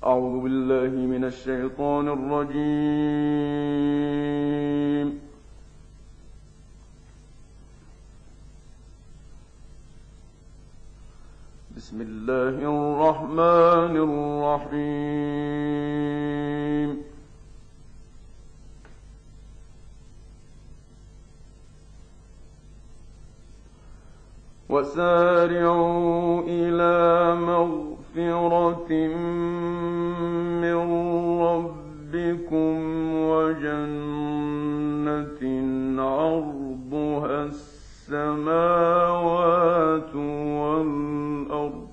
أعوذ بالله من الشيطان الرجيم. بسم الله الرحمن الرحيم. وسارعوا إلى مغفرة من ربكم وجنة عرضها السماوات والأرض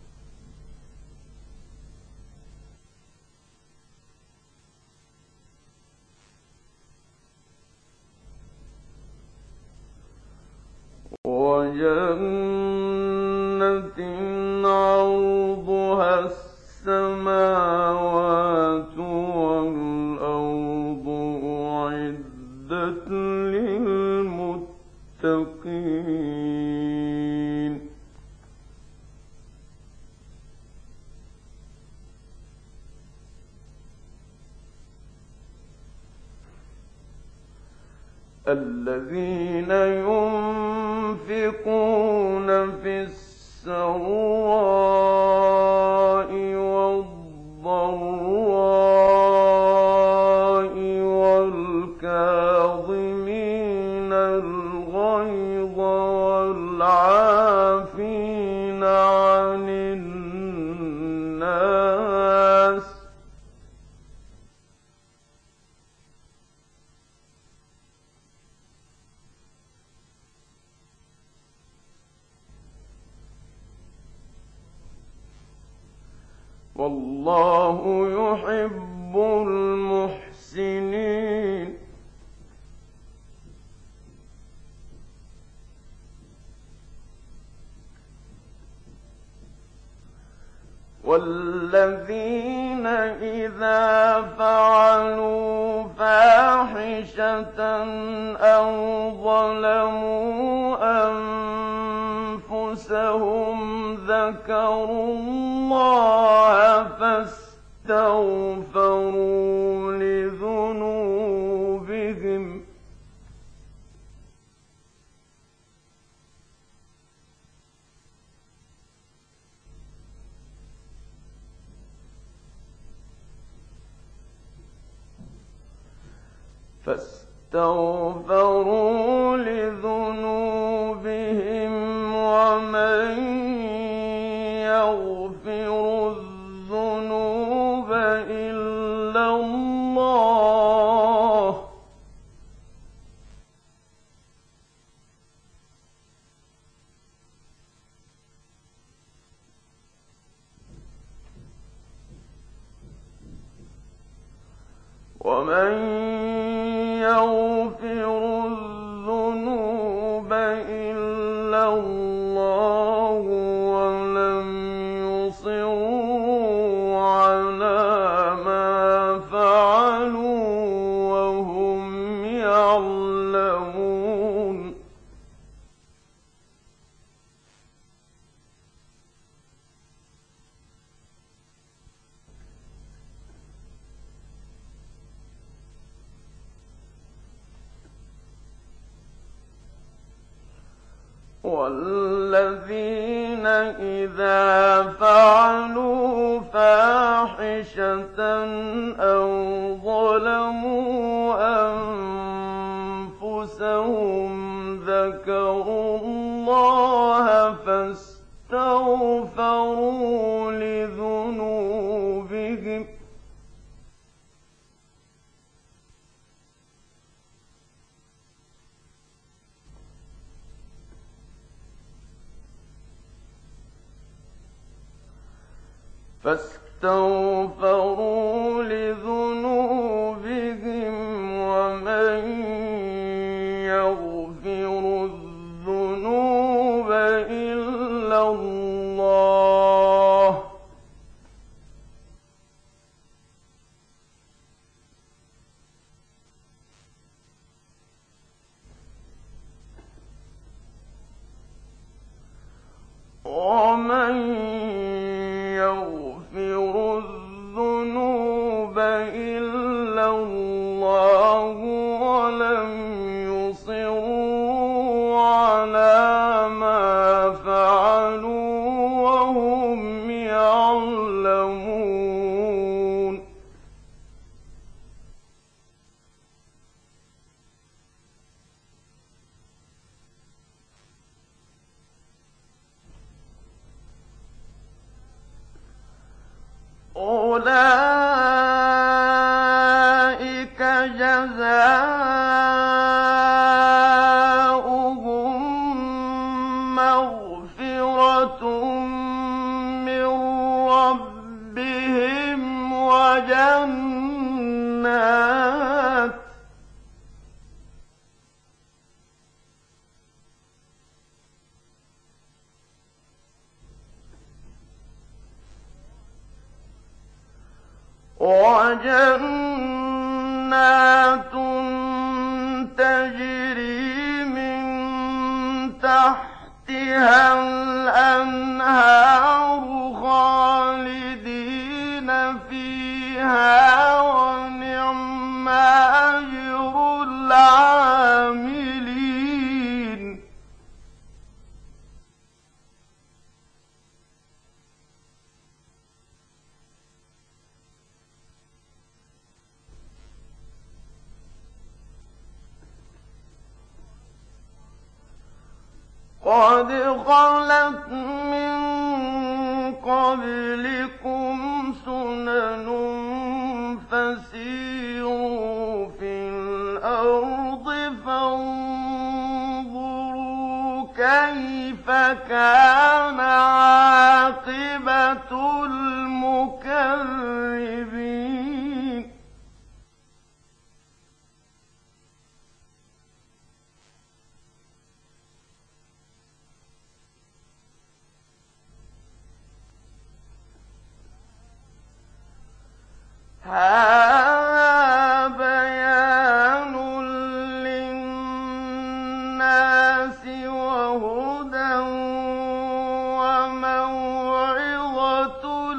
عرضها السماوات والأرض أعدت للمتقين. الذين ينفقون في السراء والضراء والكاظمين الغيظ والعافين عن الناس والله يحب المحسنين. والذين إذا فعلوا فاحشة أو ظلموا أنفسهم ذكروا الله فاستغفروا لذنوبهم ومن يغفر الذنوب إلا الله ولم يصروا على ما فعلوا وهم يعلمون. والذين إذا فعلوا فاحشة أو ظلموا أنفسهم ذكروا الله فاستغفروا لذنوبهم ومن يغفر الذنوب إلا الله ومن يغفر الذنوب أولئك جزاؤهم مغفرة من ربهم وجنات تجري من تحتها الأنهار خالدين فيها ونعم أجر العاملين قد خلت من قبلكم سنن فسيروا في الأرض فانظروا كيف كان عاقبة المكذبين هذا بيان للناس وهدى وموعظة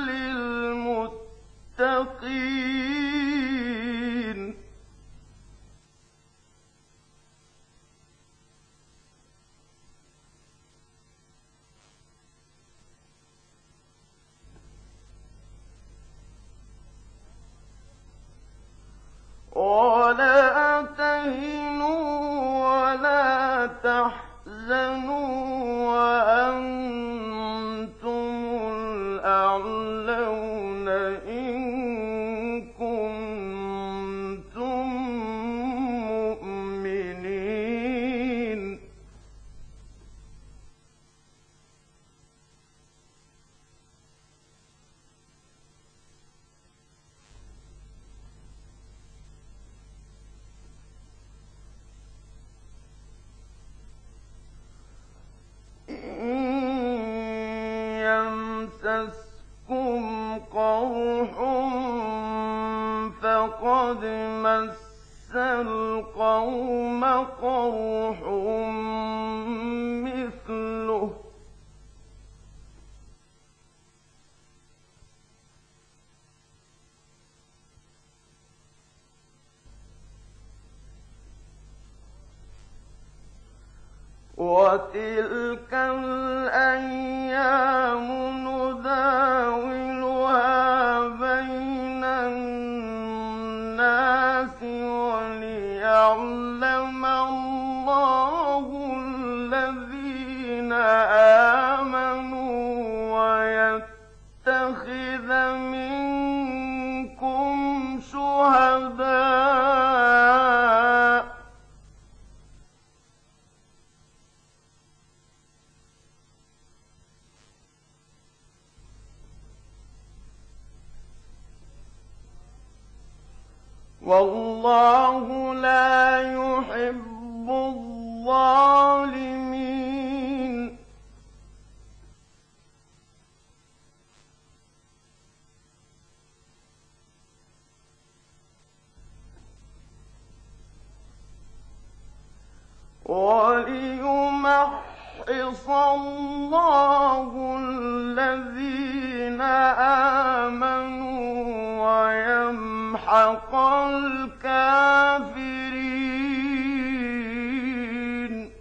للمتقين ولا تهنوا ولا تحزنوا وأنتم الأعلون إن كنتم مؤمنين يمسسكم قرح فقد مس القوم قرح مثله وتلك الأيام نداولها بين الناس وليعلم الله الذين آمنوا ويتخذ منكم شهداء والله لا يحب الظالمين وليمحص الله الذين آمنوا ويمحق الكافرين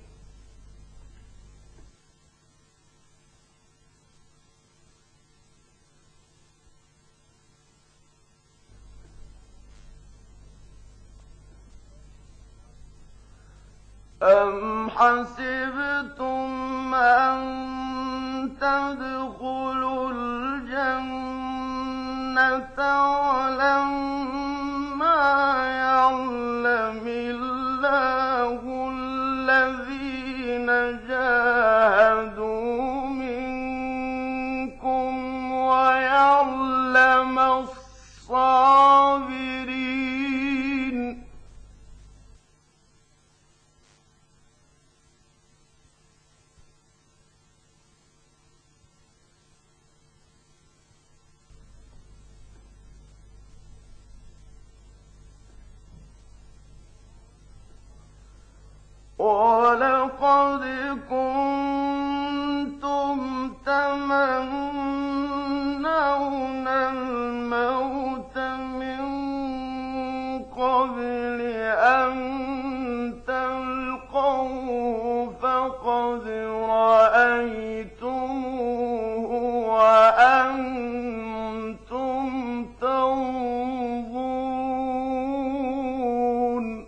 أم حسبتم أن تدخلوا الجنة ولما يعلم الله الذين جاهدوا منكم ويعلم الصابرين. وَلَقَدْ كُنتُمْ تَمَنَّوْنَ الْمَوْتَ مِن قَبْلِ أَن تَلْقَوْهُ فَقَدْ رَأَيْتُمُوهُ وَأَنتُمْ تَنظُرُونَ.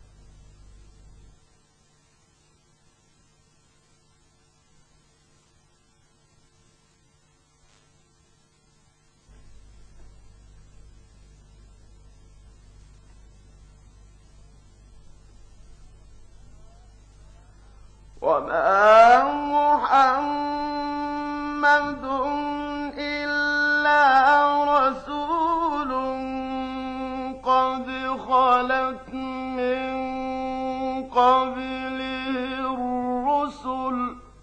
وَمَا مُحَمَّدٌ إِلَّا رَسُولٌ قَدْ خَلَتْ مِن قَبْلِهِ الرُّسُلُ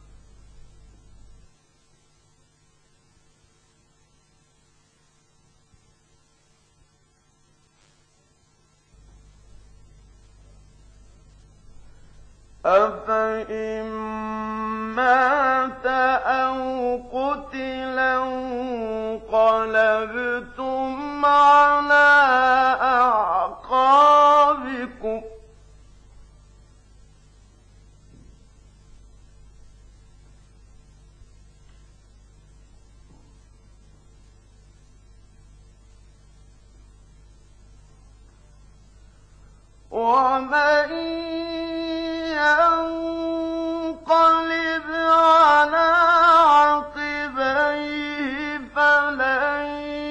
أَفَإِن مَّاتَ أَوْ قُتِلَ انقَلَبْتُمْ عَلَىٰ أَعْقَابِكُمْ ۚ وَمَن يَنقَلِبْ عَلَىٰ عَقِبَيْهِ فَلَن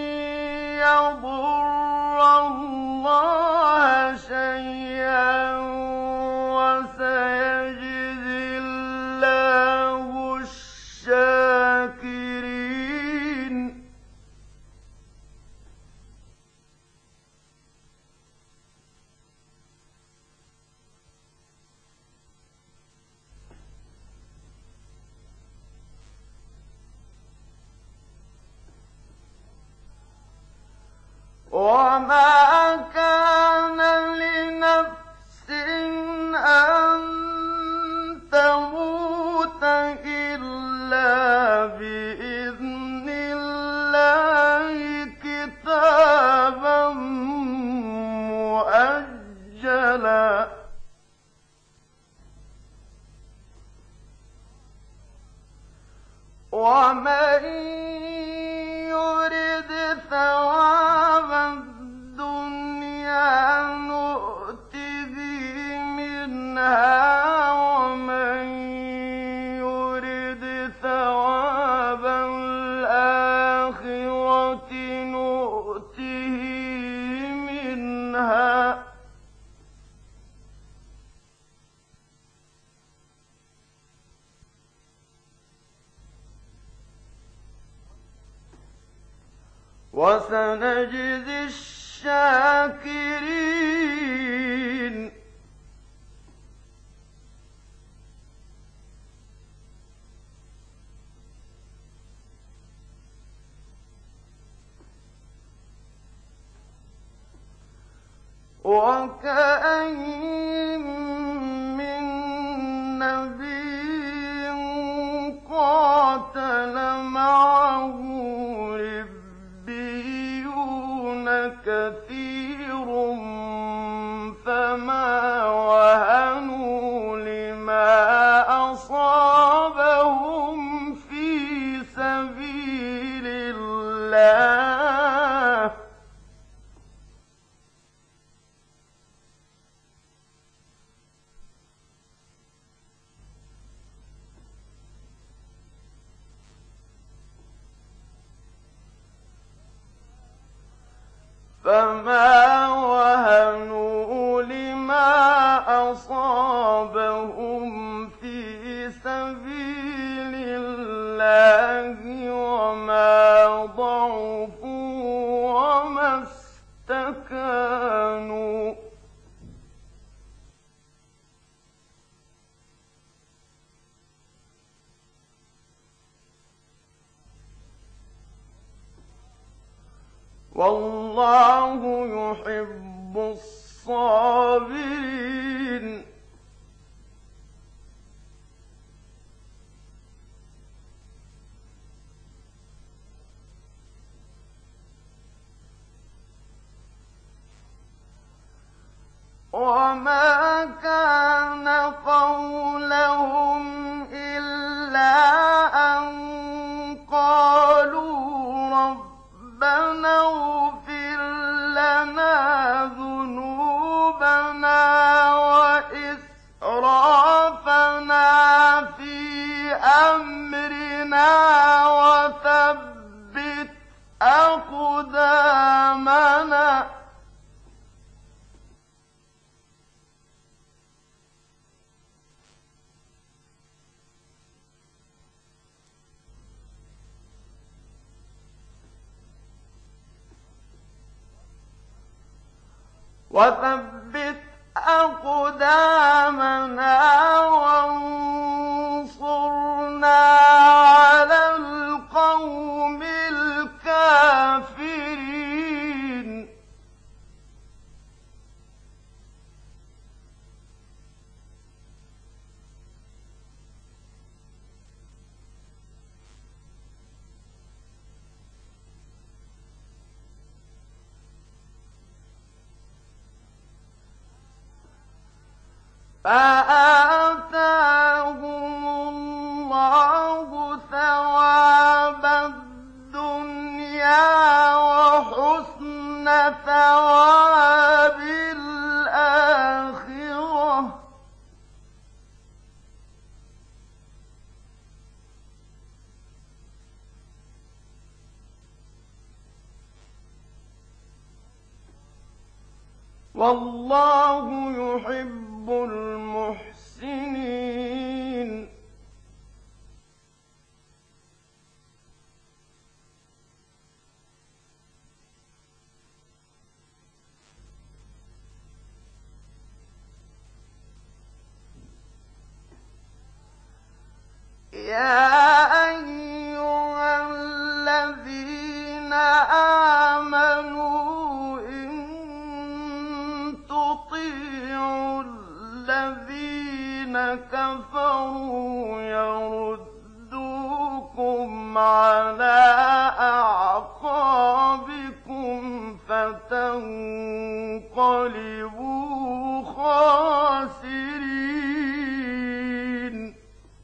يَضُرَّ اللَّهَ شَيْئًا ۖ وَسَيَجْزِي اللَّهُ الشَّاكِرِينَ. وَمَا كَانَ لِنَفْسٍ أَن تَمُوتَ إِلَّا بِإِذْنِ اللَّهِ كِتَابًا مُّؤَجَّلًا ۗ وَمَن يُرِدْ ثَوَابَ الدُّنْيَا نُؤْتِهِ مِنْهَا وَمَن يُرِدْ ثَوَابَ الْآخِرَةِ نُؤْتِهِ مِنْهَا ۚ وَسَنَجْزِي الشَّاكِرِينَ. وَكَأَيِّن مِّن نَّبِيٍّ قَاتَلَ مَعَهُ رِبِّيُّونَ كَثِيرٌ فَمَا وَهَنُوا لِمَا أَصَابَهُمْ فِي سَبِيلِ اللَّهِ ۚ فما وهنوا لما أصابهم في سبيل الله وما ضعفوا وما استكانوا والله يحب الصابرين وما كان قولهم إلا أن قالوا ربنا اغفر لنا ذنوبنا وإسرافنا في أمرنا وثبت أقدامنا وانصرنا على القوم الكافرين فآتاهم الله ثواب الدنيا وحسن ثواب الآخرة والله يحب المحسنين يا أيها الذين آمنوا إن تطيعوا الذين كفروا يردوكم على أعقابكم فتنقلبوا خاسرين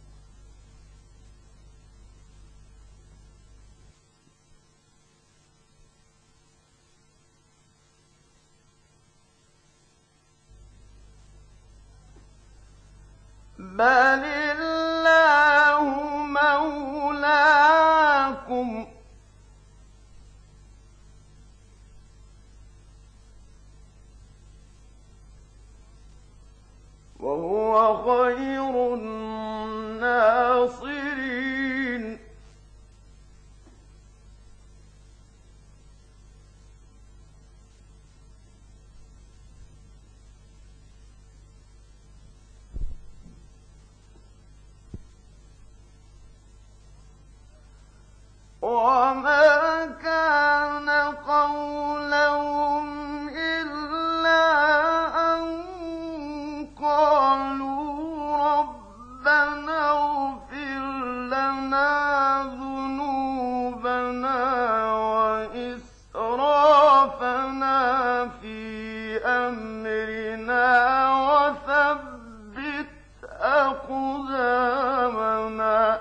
بل الله مولاكم وهو خير الناصرين وما كان قولهم إلا أن قالوا ربنا اغفر لنا ذنوبنا وإسرافنا في أمرنا وثبت أقدامنا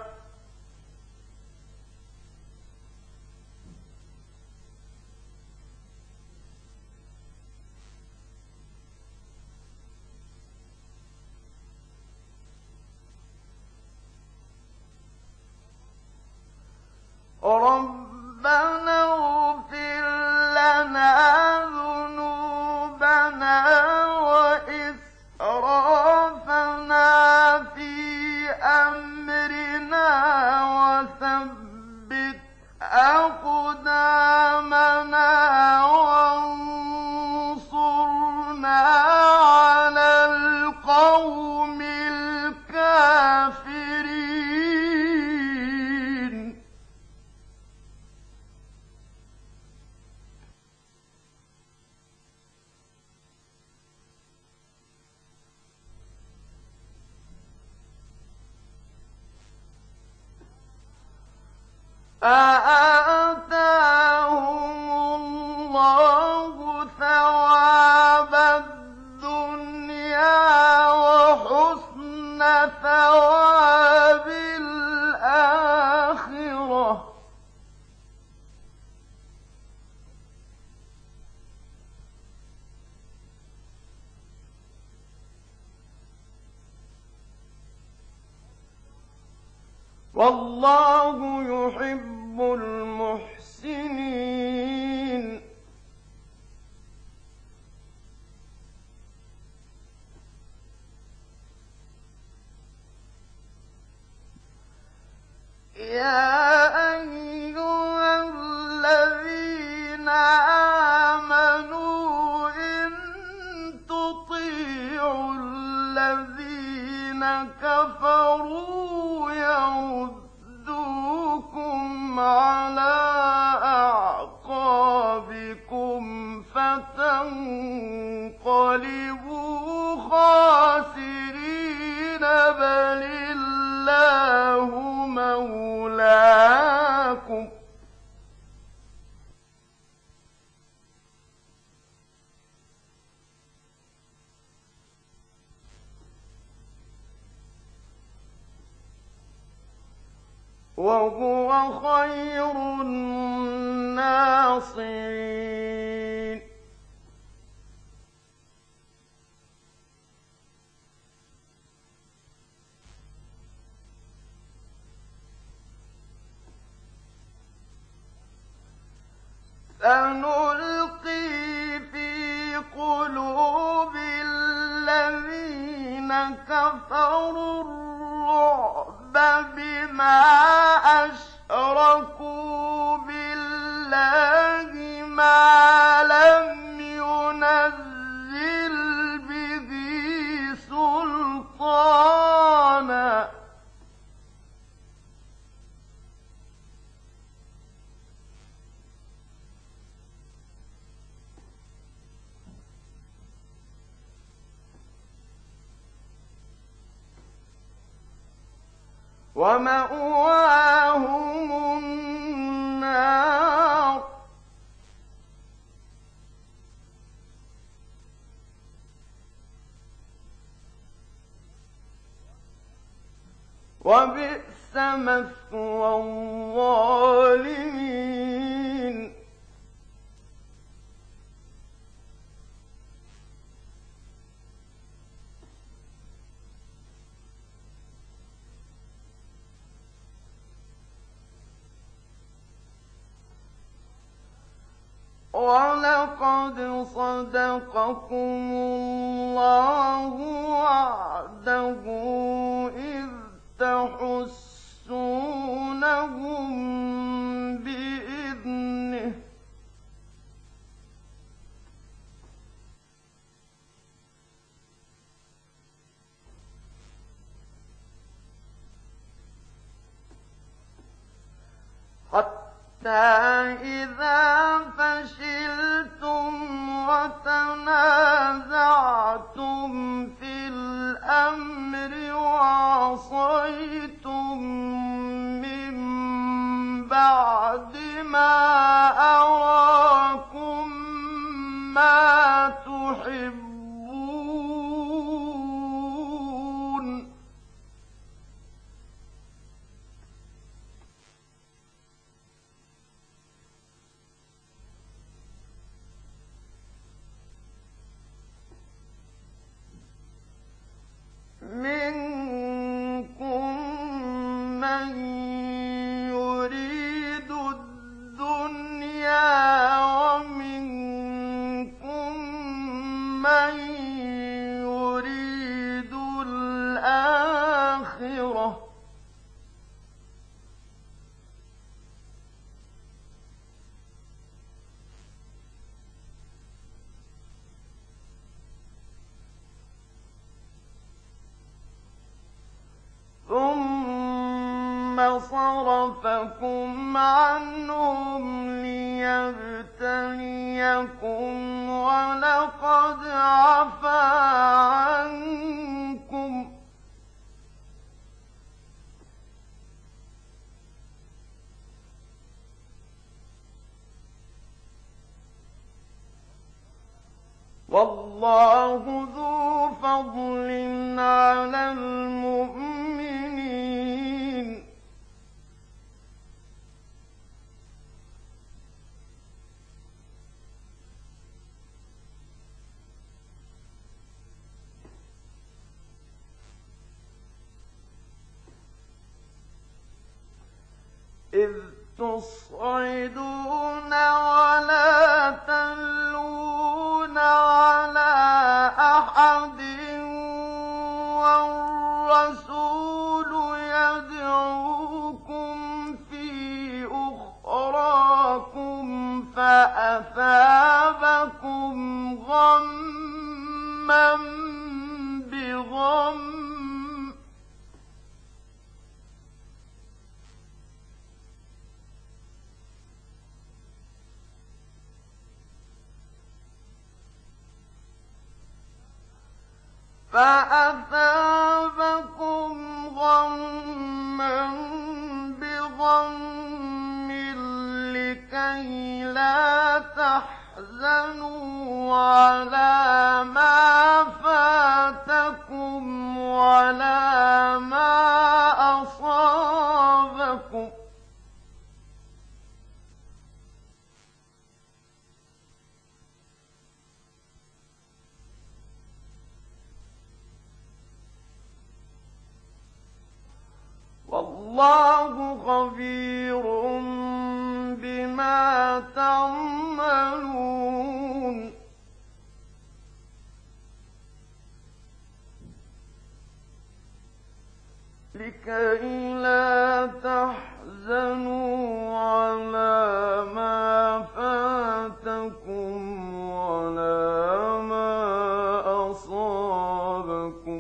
ربنا اغفر لنا فآتاهم الله ثواب الدنيا وحسن ثواب الآخرة والله يحب المحسنين يا أيها الذين آمنوا إن تطيعوا الذين كفروا يردوكم على أعقابكم فتنقلبوا خاسرين بل الله مولاكم وهو خير الناصرين سنلقي في قلوب الذين كفروا الرعب بما أشركوا بالله ما لم ينزل به سلطانا ومأواهم النار وبئس مثوى الظالمين ولقد صدقكم الله وعده إذ تحسونهم بإذنه حتى إذا فشلتم وتنازعتم في الأمر وعصيتم من بعد ما أراكم ما تحبون منكم من يريد الدنيا ومنكم من يريد الآخرة ثم صرفكم عنهم ليبتليكم ولقد عفا عنكم والله ذو فضل على المؤمنين إذ تصعدون ولا تلوون على أحد والرسول يدعوكم في أخراكم فأثابكم غمّا بغم لكي لا تحزنوا على ما فاتكم ولا ما أصابكم والله خبير بما تعملون لكي لا تحزنوا على ما فاتكم ولا ما أصابكم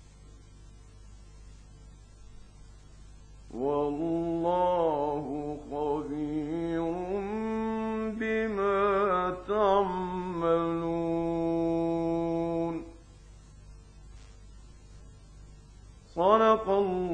والله خبير بما تعملون صدق الله